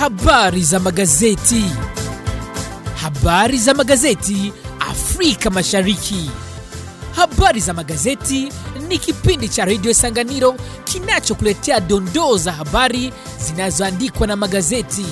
Habari za magazeti. Habari za magazeti Afrika Mashariki. Habari za magazeti ni kipindi cha Radio Sanganiro kinachokuletea dondoo za habari zinazoandikwa na magazeti.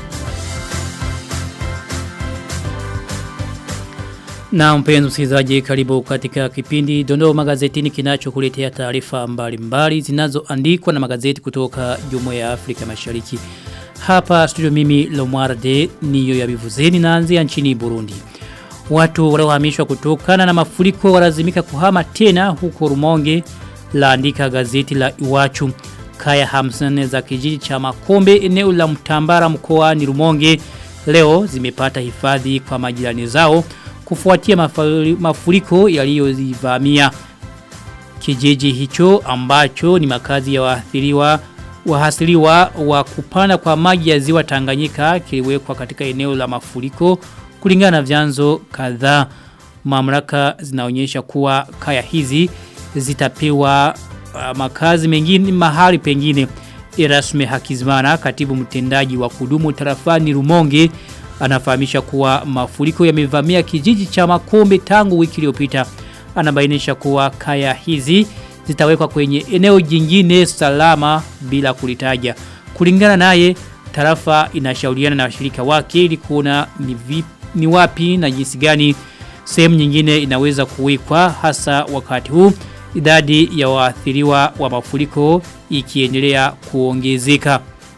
Na mpenzi msikilizaji, karibu katika kipindi dondoo magazetini kinachokuletea taarifa mbalimbali zinazoandikwa na magazeti kutoka Jumuiya ya Afrika Mashariki. Hapa studio mimi Lomwarde niyo ya Bivuzeni naanzia nchini Burundi. Watu waliohamishwa kutokana na mafuriko walazimika kuhama tena huko Rumonge, laandika gazeti la Iwachu. Kaya 50 za kijiji cha Makombe eneo la Mtambara mkoani Rumonge leo zimepata hifadhi kwa majirani zao kufuatia mafuriko yaliyozivamia kijiji hicho ambacho ni makazi ya wahasiriwa wa kupanda kwa maji ya ziwa Tanganyika kiliwekwa katika eneo la mafuriko. Kulingana na vyanzo kadhaa, mamlaka zinaonyesha kuwa kaya hizi zitapewa makazi mengine mahali pengine. Erasme Hakizimana, katibu mtendaji wa kudumu tarafani Rumonge, anafahamisha kuwa mafuriko yamevamia kijiji cha Makombe tangu wiki iliyopita. Anabainisha kuwa kaya hizi zitawekwa kwenye eneo jingine salama bila kulitaja. Kulingana naye, tarafa inashauriana na washirika wake ili kuona ni wapi na jinsi gani sehemu nyingine inaweza kuwekwa, hasa wakati huu idadi ya waathiriwa wa mafuriko ikiendelea kuongezeka.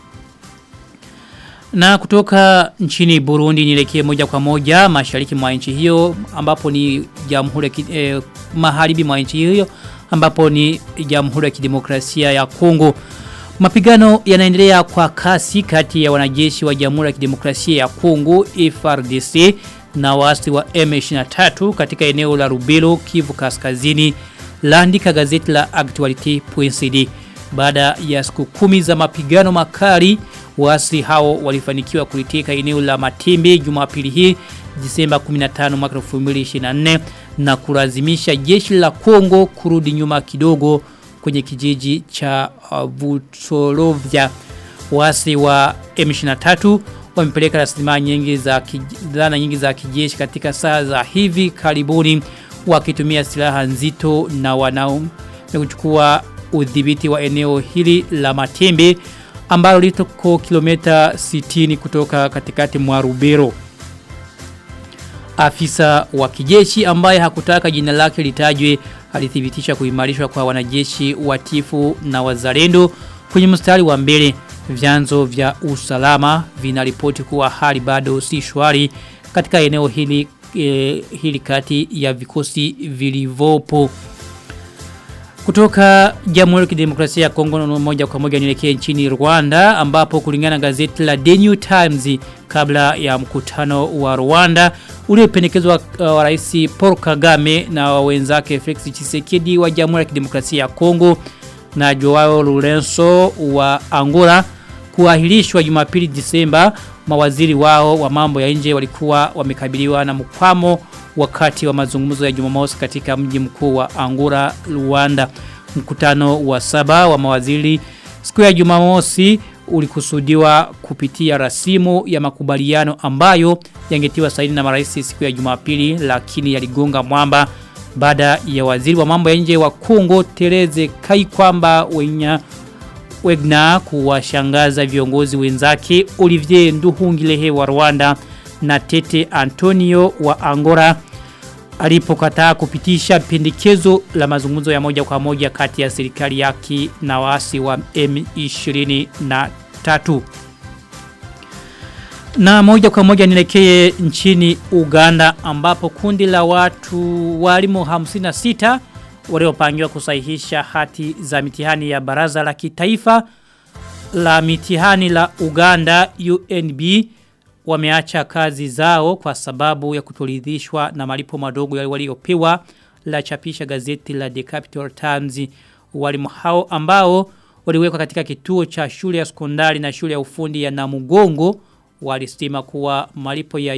Na kutoka nchini Burundi nielekee moja kwa moja mashariki mwa nchi hiyo ambapo ni magharibi mwa nchi hiyo ambapo ni Jamhuri ya Kidemokrasia ya Kongo. Mapigano yanaendelea kwa kasi kati ya wanajeshi wa Jamhuri ya Kidemokrasia ya Kongo FARDC na waasi wa M23 katika eneo la Rubero, Kivu Kaskazini, laandika gazeti la Actualite.cd. Baada ya siku 10 za mapigano makali, waasi hao walifanikiwa kuliteka eneo la Matembe Jumapili hii Disemba 15 mwaka 2024 na kulazimisha jeshi la Kongo kurudi nyuma kidogo kwenye kijiji cha Vutolovya. Waasi wa M23 wamepeleka rasilimali nyingi za kijeshi katika saa za hivi karibuni, wakitumia silaha nzito na wanaume kuchukua udhibiti wa eneo hili la Matembe ambalo liko kilomita 60 kutoka katikati mwa Rubero. Afisa wa kijeshi ambaye hakutaka jina lake litajwe alithibitisha kuimarishwa kwa wanajeshi watifu na wazalendo kwenye mstari wa mbele. Vyanzo vya usalama vinaripoti kuwa hali bado si shwari katika eneo hili kati ya vikosi vilivyopo. Kutoka Jamhuri ya Kidemokrasia ya Kongo moja kwa moja nielekee nchini Rwanda ambapo kulingana gazeti la The New Times, kabla ya mkutano wa Rwanda uliopendekezwa wa Rais Paul Kagame na wenzake Felix Tshisekedi wa Jamhuri ya Kidemokrasia ya Kongo na Joao Lourenço wa Angola kuahirishwa Jumapili Disemba, mawaziri wao wa mambo ya nje walikuwa wamekabiliwa na mkwamo wakati wa mazungumzo ya Jumamosi katika mji mkuu wa Angola, Luanda. Mkutano wa 7 wa mawaziri siku ya Jumamosi ulikusudiwa kupitia rasimu ya makubaliano ambayo yangetiwa saini na marais siku ya Jumapili, lakini yaligonga mwamba baada ya waziri wa mambo ya nje wa Kongo Therese Kaikwamba Wegna kuwashangaza viongozi wenzake Olivier Nduhungirehe wa Rwanda na Tete Antonio wa Angola alipokataa kupitisha pendekezo la mazungumzo ya moja kwa moja kati ya serikali yake na waasi wa M23. Na moja kwa moja nielekee nchini Uganda ambapo kundi la walimu 56 waliopangiwa kusahihisha hati za mitihani ya Baraza la Kitaifa la Mitihani la Uganda UNB wameacha kazi zao kwa sababu ya kutoridhishwa na malipo madogo waliopewa, la chapisha gazeti la The Capital Times. Walimu hao ambao waliwekwa katika kituo cha shule ya sekondari na shule ya ufundi ya Namugongo walisema kuwa malipo ya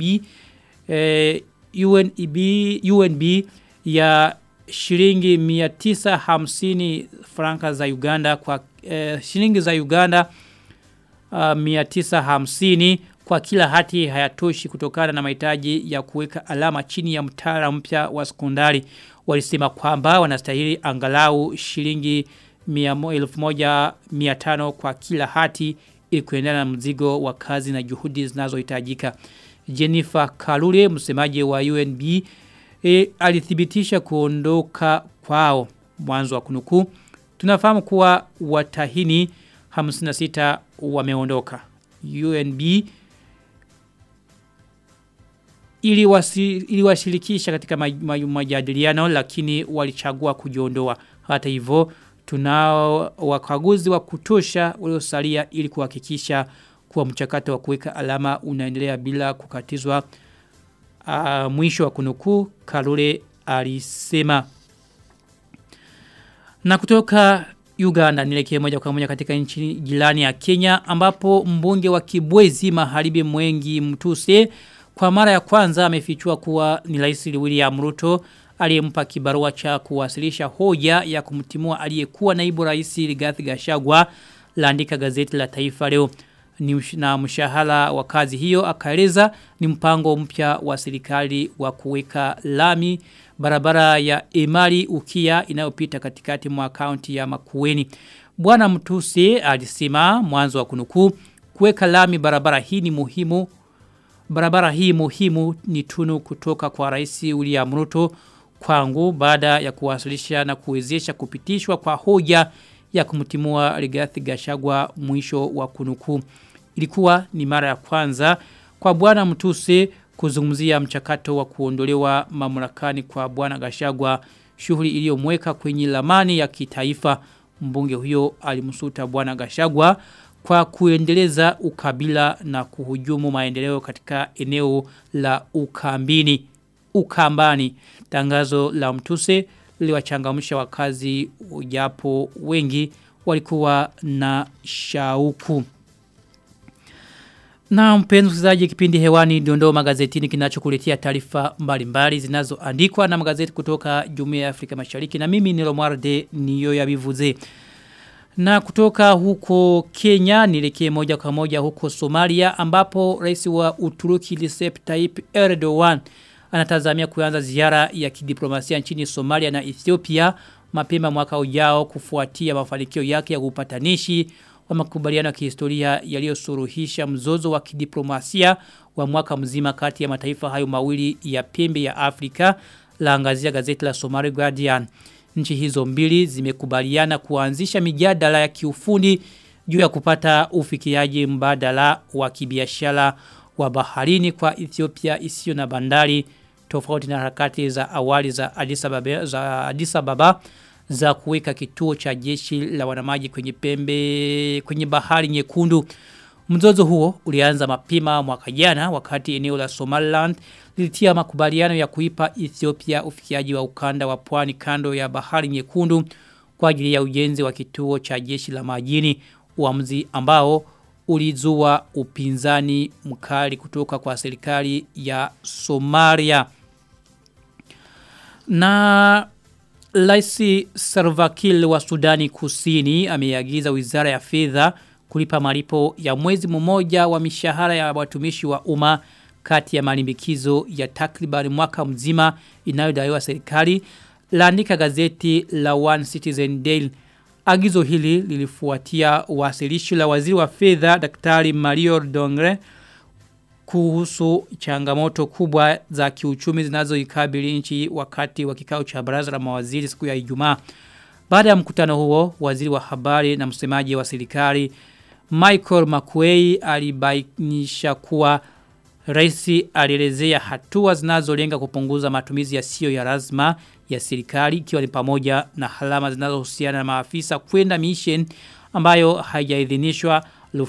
UNB ya shilingi 950 franka za Uganda kwa shilingi za Uganda 950 kwa kila hati hayatoshi kutokana na mahitaji ya kuweka alama chini ya mtaala mpya wa sekondari. Walisema kwamba wanastahili angalau shilingi 1,500 kwa kila hati ili kuendana na mzigo wa kazi na juhudi zinazohitajika. Jennifer Kalule, msemaji wa UNB, alithibitisha kuondoka kwao. Mwanzo wa kunukuu, tunafahamu kuwa watahini 56 wameondoka. UNB iliwashirikisha katika majadiliano lakini walichagua kujiondoa. Hata hivyo tunao wakaguzi wa kutosha waliosalia ili kuhakikisha kuwa mchakato wa kuweka alama unaendelea bila kukatizwa. Mwisho wa kunukuu, Kalule alisema. Na kutoka Uganda nielekee moja kwa moja katika nchi jirani ya Kenya ambapo mbunge wa Kibwezi Magharibi Mwengi Mtuse kwa mara ya kwanza amefichua kuwa ni Rais William Ruto aliyempa kibarua cha kuwasilisha hoja ya kumtimua aliyekuwa naibu rais Rigathi Gachagua, laandika gazeti la Taifa Leo. Na mshahara wa kazi hiyo akaeleza ni mpango mpya wa serikali wa kuweka lami barabara ya Emali Ukia inayopita katikati mwa kaunti ya Makueni. Bwana Mtuse alisema, mwanzo wa kunukuu, kuweka lami barabara hii ni muhimu. Barabara hii muhimu ni tunu kutoka kwa Rais William Ruto kwangu baada ya kuwasilisha na kuwezesha kupitishwa kwa hoja ya kumtimua Rigathi Gachagua, mwisho wa kunukuu. Ilikuwa ni mara ya kwanza kwa Bwana Mtuse kuzungumzia mchakato wa kuondolewa mamlakani kwa Bwana Gachagua, shughuli iliyomweka kwenye lamani ya kitaifa. Mbunge huyo alimsuta Bwana Gachagua kwa kuendeleza ukabila na kuhujumu maendeleo katika eneo la Ukambani. Tangazo la Mtuse liliwachangamsha wakazi japo wengi walikuwa na shauku. Na mpenzi msikilizaji, kipindi hewani Dondoo Magazetini kinachokuletea taarifa mbalimbali zinazoandikwa na magazeti kutoka Jumuiya ya Afrika Mashariki, na mimi ni Romualde Niyoyabivuze. Na kutoka huko Kenya nielekee moja kwa moja huko Somalia ambapo rais wa Uturuki Recep Tayyip Erdogan anatazamia kuanza ziara ya kidiplomasia nchini Somalia na Ethiopia mapema mwaka ujao kufuatia mafanikio yake ya upatanishi wa makubaliano ya kihistoria yaliyosuluhisha mzozo wa kidiplomasia wa mwaka mzima kati ya mataifa hayo mawili ya pembe ya Afrika, laangazia gazeti la Somali Guardian. Nchi hizo mbili zimekubaliana kuanzisha mijadala ya kiufundi juu ya kupata ufikiaji mbadala wa kibiashara wa baharini kwa Ethiopia isiyo na bandari, tofauti na harakati za awali za Addis Ababa za kuweka kituo cha jeshi la wanamaji kwenye bahari Nyekundu. Mzozo huo ulianza mapema mwaka jana wakati eneo la Somaliland lilitia makubaliano ya kuipa Ethiopia ufikiaji wa ukanda wa pwani kando ya bahari Nyekundu kwa ajili ya ujenzi wa kituo cha jeshi la majini, uamuzi ambao ulizua upinzani mkali kutoka kwa serikali ya Somalia. Na Rais Salva Kiir wa Sudani Kusini ameagiza Wizara ya Fedha kulipa malipo ya mwezi mmoja wa mishahara ya watumishi wa umma kati ya malimbikizo ya takriban mwaka mzima inayodaiwa serikali, laandika gazeti la One Citizen Daily. Agizo hili lilifuatia wasilisho la waziri wa fedha Daktari Mario Dongre kuhusu changamoto kubwa za kiuchumi zinazoikabili nchi wakati wa kikao cha baraza la mawaziri siku ya Ijumaa. Baada ya mkutano huo, waziri wa habari na msemaji wa serikali Michael Makuei alibainisha kuwa rais alielezea hatua zinazolenga kupunguza matumizi yasiyo ya lazima ya serikali, ikiwa ni pamoja na halama zinazohusiana na maafisa kwenda mission ambayo haijaidhinishwa,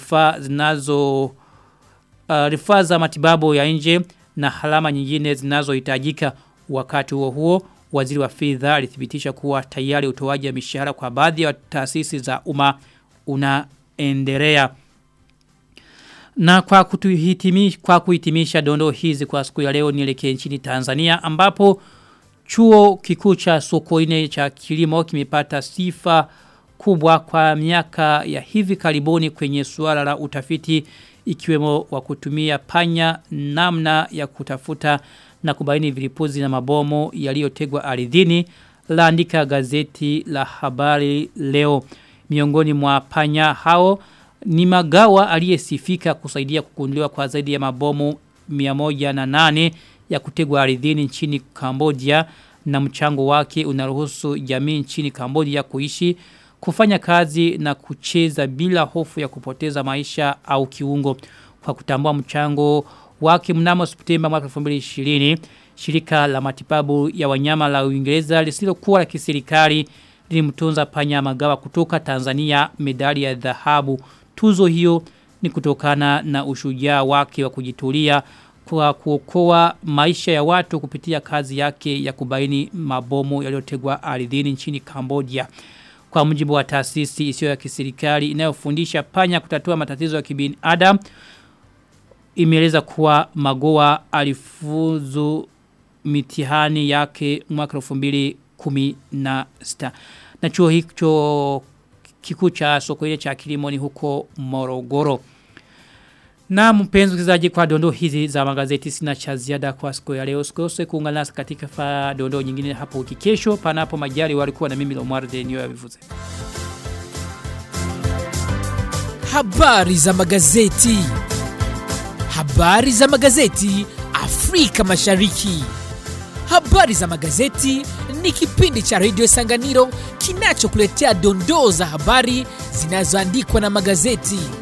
rufaa za matibabu ya nje na halama nyingine zinazohitajika. Wakati huo waziri wa fedha alithibitisha kuwa tayari utoaji wa mishahara kwa baadhi ya taasisi za umma unaendelea. Na kwa kuhitimisha dondoo hizi kwa siku ya leo nielekee nchini Tanzania ambapo chuo kikuu cha Sokoine cha kilimo kimepata sifa kubwa kwa miaka ya hivi karibuni kwenye suala la utafiti, ikiwemo wa kutumia panya namna ya kutafuta na kubaini vilipuzi na mabomu yaliyotegwa ardhini, laandika gazeti la Habari Leo. Miongoni mwa panya hao ni Magawa aliyesifika kusaidia kugunduliwa kwa zaidi ya mabomu 108 ya kutegwa ardhini nchini Cambodia, na mchango wake unaruhusu jamii nchini Cambodia kuishi, kufanya kazi na kucheza bila hofu ya kupoteza maisha au kiungo. Kwa kutambua mchango wake mnamo Septemba mwaka 2020, shirika la matibabu ya wanyama la Uingereza lisilokuwa la kiserikali lilimtunza panya Magawa kutoka Tanzania medali ya dhahabu. Tuzo hiyo ni kutokana na ushujaa wake wa kujitulia kwa kuokoa maisha ya watu kupitia kazi yake ya kubaini mabomu yaliyotegwa ardhini nchini Cambodia. Kwa mujibu wa taasisi isiyo ya kiserikali inayofundisha panya kutatua matatizo ya kibinadamu, imeeleza kuwa Magawa alifuzu mitihani yake mwaka 2016. Na chuo hicho kikuu cha Sokoine cha kilimo ni huko Morogoro. Na mpenzi msikilizaji, kwa dondoo hizi za magazeti sina cha ziada kwa siku ya leo. Usikose kuungana nasi katika dondoo nyingine hapo wiki kesho, panapo majali. Walikuwa na mimi Lomar Denio ya Vivuze. Habari za magazeti. Habari za magazeti Afrika Mashariki. Habari za magazeti ni kipindi cha Radio Sanganiro kinachokuletea dondoo za habari zinazoandikwa na magazeti.